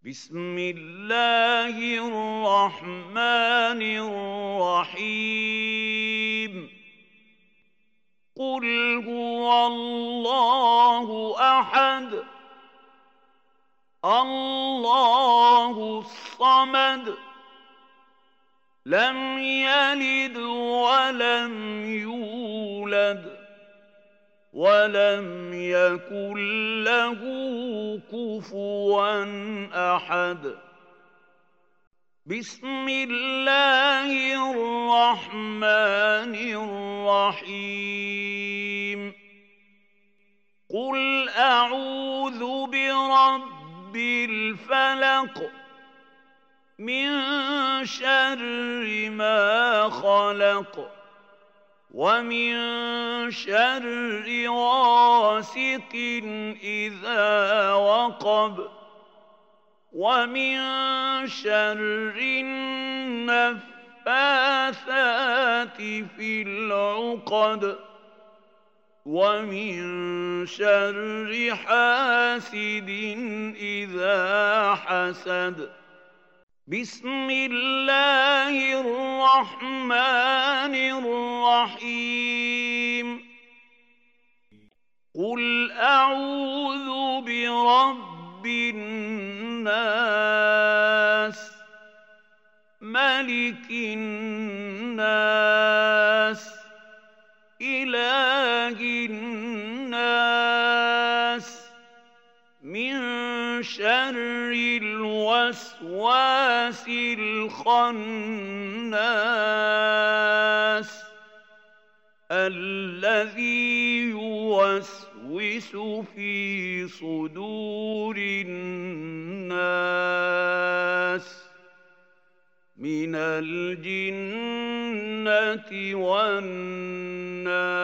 بسم الله الرحمن الرحيم قل هو الله أحد الله الصمد لم يلد ولم يولد ولم يكن له كفوا أحد بسم الله الرحمن الرحيم قل أعوذ برب الفلق من شر ما خلق ومن شر غاسق إذا وقب ومن شر النفاثات في العقد ومن شر حاسد إذا حسد بسم الله الرحمن الرحيم قل أعوذ برب الناس ملك الناس إله الناس من شر الوسواس الخناس الذي يوسوس في صدور الناس من الجنة والناس